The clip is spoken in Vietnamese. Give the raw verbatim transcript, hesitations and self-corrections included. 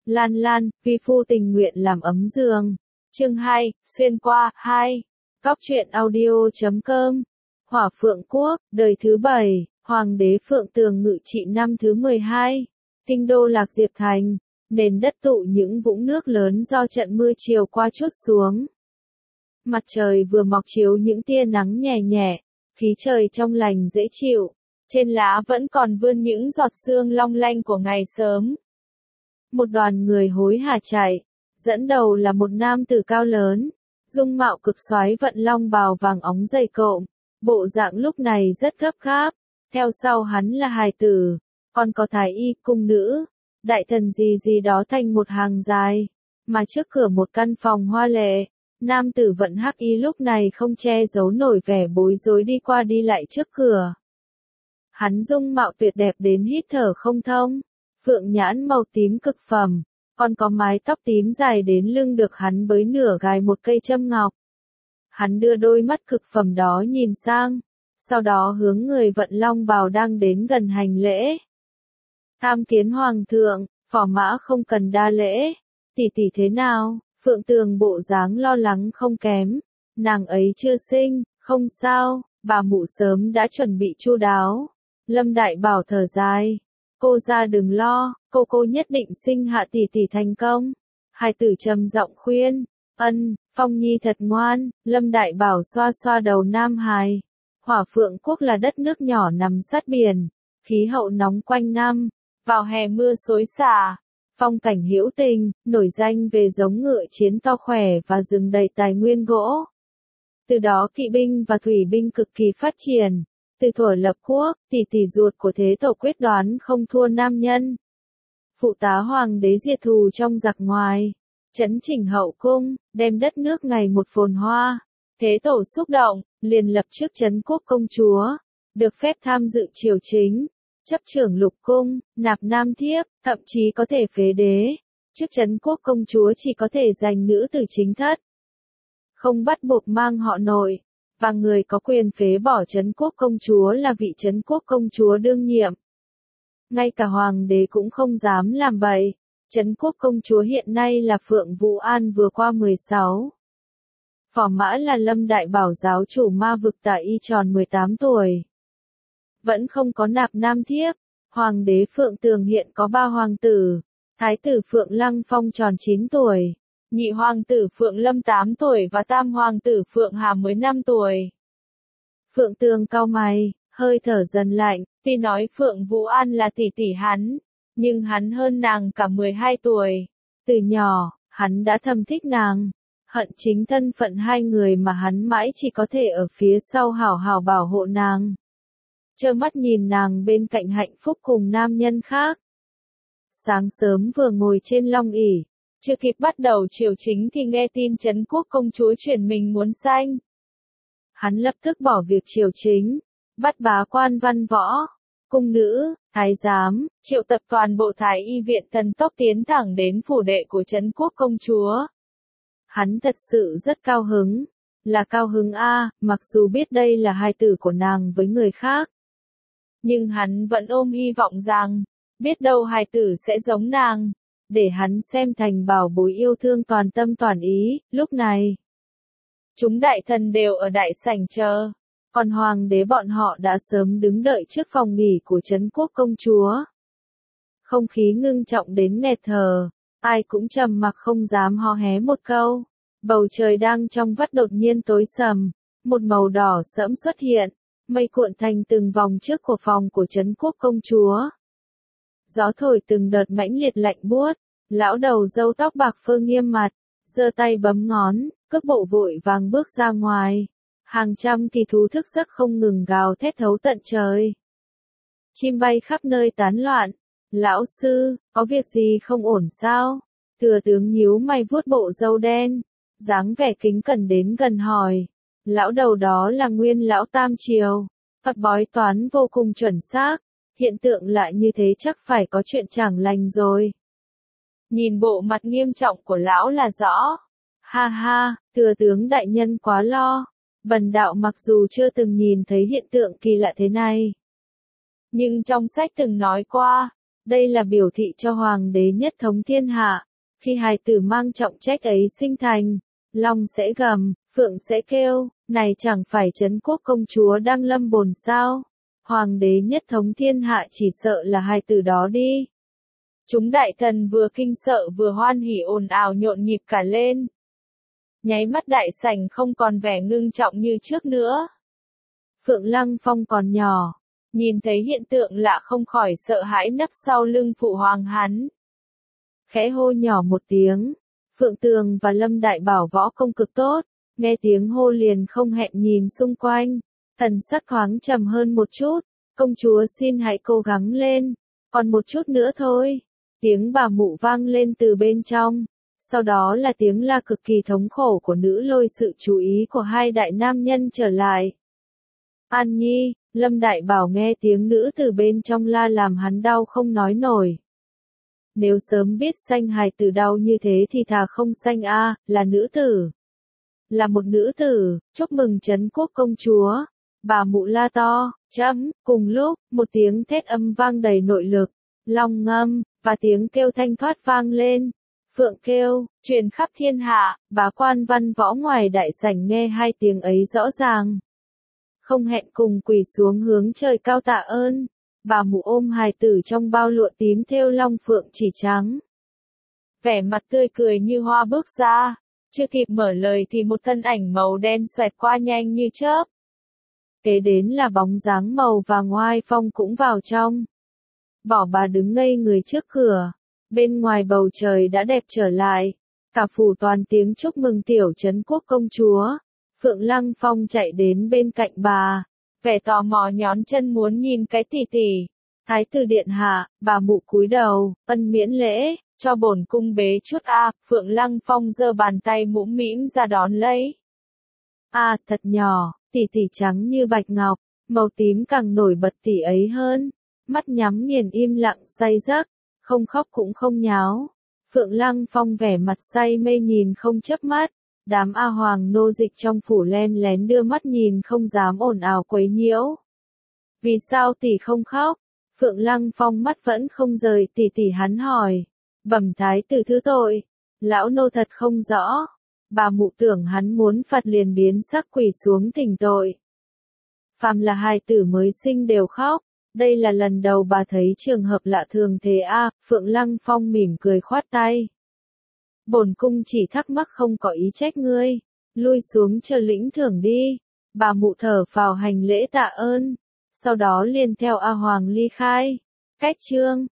Lan Lan, vi phu tình nguyện làm ấm giường. Chương hai, xuyên qua, hai. Cóc truyện audio chấm com. Hỏa Phượng Quốc, đời thứ bảy, Hoàng đế Phượng Tường ngự trị năm thứ mười hai. Kinh đô Lạc Diệp Thành, nền đất tụ những vũng nước lớn do trận mưa chiều qua trút xuống. Mặt trời vừa mọc chiếu những tia nắng nhẹ nhẹ, khí trời trong lành dễ chịu. Trên lá vẫn còn vươn những giọt sương long lanh của ngày sớm. Một đoàn người hối hả chạy, dẫn đầu là một nam tử cao lớn, dung mạo cực soái vận long bào vàng óng dày cộm, bộ dạng lúc này rất gấp gáp. Theo sau hắn là hài tử, còn có thái y, cung nữ, đại thần gì gì đó thành một hàng dài, mà trước cửa một căn phòng hoa lệ, nam tử vận hắc y lúc này không che giấu nổi vẻ bối rối đi qua đi lại trước cửa. Hắn dung mạo tuyệt đẹp đến hít thở không thông, phượng nhãn màu tím cực phẩm, còn có mái tóc tím dài đến lưng được hắn bới nửa gài một cây châm ngọc. Hắn đưa đôi mắt cực phẩm đó nhìn sang, sau đó hướng người vận long bào đang đến gần hành lễ. Tham kiến hoàng thượng, phò mã không cần đa lễ, tỷ tỷ thế nào? Phượng Tường bộ dáng lo lắng không kém, nàng ấy chưa sinh, không sao, bà mụ sớm đã chuẩn bị chu đáo. Lâm Đại Bảo thở dài, cô ra đừng lo, cô cô nhất định sinh hạ tỷ tỷ thành công. Hai tử trầm giọng khuyên, ân, Phong Nhi thật ngoan. Lâm Đại Bảo xoa xoa đầu nam hài. Hỏa Phượng Quốc là đất nước nhỏ nằm sát biển, khí hậu nóng quanh năm, vào hè mưa xối xả, phong cảnh hữu tình, nổi danh về giống ngựa chiến to khỏe và rừng đầy tài nguyên gỗ. Từ đó kỵ binh và thủy binh cực kỳ phát triển. Từ thuở lập quốc, tỷ tỷ ruột của thế tổ quyết đoán không thua nam nhân. Phụ tá hoàng đế diệt thù trong giặc ngoài, chấn chỉnh hậu cung, đem đất nước ngày một phồn hoa. Thế tổ xúc động, liền lập chức trấn quốc công chúa, được phép tham dự triều chính, chấp trưởng lục cung, nạp nam thiếp, thậm chí có thể phế đế. Chức trấn quốc công chúa chỉ có thể dành nữ tử chính thất, không bắt buộc mang họ nội, và người có quyền phế bỏ trấn quốc công chúa là vị trấn quốc công chúa đương nhiệm. Ngay cả hoàng đế cũng không dám làm bậy. Trấn quốc công chúa hiện nay là Phượng Vũ An vừa qua mười sáu. Phò mã là Lâm Đại Bảo giáo chủ ma vực Tả Y tròn mười tám tuổi. Vẫn không có nạp nam thiếp. Hoàng đế Phượng Tường hiện có ba hoàng tử. Thái tử Phượng Lăng Phong tròn chín tuổi. Nhị hoàng tử Phượng Lâm tám tuổi và tam hoàng tử Phượng Hà mới năm tuổi. Phượng Tường cau mày, hơi thở dần lạnh, tuy nói Phượng Vũ An là tỷ tỷ hắn, nhưng hắn hơn nàng cả mười hai tuổi. Từ nhỏ, hắn đã thầm thích nàng, hận chính thân phận hai người mà hắn mãi chỉ có thể ở phía sau hảo hảo bảo hộ nàng. Trơ mắt nhìn nàng bên cạnh hạnh phúc cùng nam nhân khác. Sáng sớm vừa ngồi trên long ỷ, chưa kịp bắt đầu triều chính thì nghe tin trấn quốc công chúa chuyển mình muốn sanh. Hắn lập tức bỏ việc triều chính, bắt bá quan văn võ, cung nữ, thái giám, triệu tập toàn bộ thái y viện thần tốc tiến thẳng đến phủ đệ của trấn quốc công chúa. Hắn thật sự rất cao hứng, là cao hứng a, mặc dù biết đây là hài tử của nàng với người khác. Nhưng hắn vẫn ôm hy vọng rằng, biết đâu hài tử sẽ giống nàng, để hắn xem thành bảo bối yêu thương toàn tâm toàn ý. Lúc này, chúng đại thần đều ở đại sảnh chờ, còn hoàng đế bọn họ đã sớm đứng đợi trước phòng nghỉ của trấn quốc công chúa. Không khí ngưng trọng đến nghẹt thở, ai cũng trầm mặc không dám ho hé một câu. Bầu trời đang trong vắt đột nhiên tối sầm, một màu đỏ sẫm xuất hiện, mây cuộn thành từng vòng trước của phòng của trấn quốc công chúa. Gió thổi từng đợt mãnh liệt lạnh buốt, lão đầu râu tóc bạc phơ nghiêm mặt, giơ tay bấm ngón, cước bộ vội vàng bước ra ngoài. Hàng trăm kỳ thú thức giấc không ngừng gào thét thấu tận trời. Chim bay khắp nơi tán loạn. Lão sư, có việc gì không ổn sao? Thừa tướng nhíu mày vuốt bộ râu đen, dáng vẻ kính cẩn đến gần hỏi. Lão đầu đó là nguyên lão Tam Triều, thuật bói toán vô cùng chuẩn xác. Hiện tượng lại như thế chắc phải có chuyện chẳng lành rồi. Nhìn bộ mặt nghiêm trọng của lão là rõ. Ha ha, thừa tướng đại nhân quá lo. Bần đạo mặc dù chưa từng nhìn thấy hiện tượng kỳ lạ thế này, nhưng trong sách từng nói qua, Đây là biểu thị cho hoàng đế nhất thống thiên hạ. Khi hài tử mang trọng trách ấy sinh thành, long sẽ gầm, phượng sẽ kêu, này chẳng phải Trấn Quốc công chúa đang lâm bồn sao? Hoàng đế nhất thống thiên hạ chỉ sợ là hài tử đó đi. Chúng đại thần vừa kinh sợ vừa hoan hỉ ồn ào nhộn nhịp cả lên. Nháy mắt đại sảnh không còn vẻ ngưng trọng như trước nữa. Phượng Lăng Phong còn nhỏ, nhìn thấy hiện tượng lạ không khỏi sợ hãi nấp sau lưng phụ hoàng hắn. Khẽ hô nhỏ một tiếng, Phượng Tường và Lâm Đại Bảo võ công cực tốt, nghe tiếng hô liền không hẹn nhìn xung quanh, thần sắc thoáng trầm hơn một chút, công chúa xin hãy cố gắng lên, còn một chút nữa thôi. Tiếng bà mụ vang lên từ bên trong, sau đó là tiếng la cực kỳ thống khổ của nữ lôi sự chú ý của hai đại nam nhân trở lại. An Nhi, Lâm Đại Bảo nghe tiếng nữ từ bên trong la làm hắn đau không nói nổi. Nếu sớm biết sanh hài tử đau như thế thì thà không sanh a, là nữ tử. Là một nữ tử, chúc mừng Trấn Quốc công chúa. Bà mụ la to, chấm, cùng lúc, một tiếng thét âm vang đầy nội lực, long ngâm, và tiếng kêu thanh thoát vang lên. Phượng kêu, truyền khắp thiên hạ, bá quan văn võ ngoài đại sảnh nghe hai tiếng ấy rõ ràng. Không hẹn cùng quỳ xuống hướng trời cao tạ ơn. Bà mụ ôm hài tử trong bao lụa tím thêu long phượng chỉ trắng. Vẻ mặt tươi cười như hoa bước ra, chưa kịp mở lời thì một thân ảnh màu đen xoẹt qua nhanh như chớp. Kế đến là bóng dáng màu vàng oai phong cũng vào trong. Bỏ bà đứng ngây người trước cửa, bên ngoài bầu trời đã đẹp trở lại, cả phủ toàn tiếng chúc mừng tiểu Trấn Quốc công chúa. Phượng Lăng Phong chạy đến bên cạnh bà, vẻ tò mò nhón chân muốn nhìn cái tỷ tỷ. Thái tử điện hạ, bà mụ cúi đầu, ân miễn lễ, cho bổn cung bế chút a. À, Phượng Lăng Phong giơ bàn tay mũm mĩm ra đón lấy. A, à, thật nhỏ, tỷ tỷ trắng như bạch ngọc, màu tím càng nổi bật tỷ ấy hơn. Mắt nhắm nghiền im lặng say giấc, không khóc cũng không nháo. Phượng Lăng Phong vẻ mặt say mê nhìn không chớp mắt. Đám A Hoàng nô dịch trong phủ len lén đưa mắt nhìn không dám ồn ào quấy nhiễu. Vì sao tỷ không khóc? Phượng Lăng Phong mắt vẫn không rời tỷ tỷ hắn hỏi. Bẩm thái tử thứ tội. Lão nô thật không rõ. Bà mụ tưởng hắn muốn phạt liền biến sắc quỳ xuống thỉnh tội. Phàm là hài tử mới sinh đều khóc. Đây là lần đầu bà thấy trường hợp lạ thường thế a. À, Phượng Lăng Phong mỉm cười khoát tay. Bổn cung chỉ thắc mắc không có ý trách ngươi, lui xuống chờ lĩnh thưởng đi. Bà mụ thở phào hành lễ tạ ơn, sau đó liền theo A Hoàng ly khai. Cách chương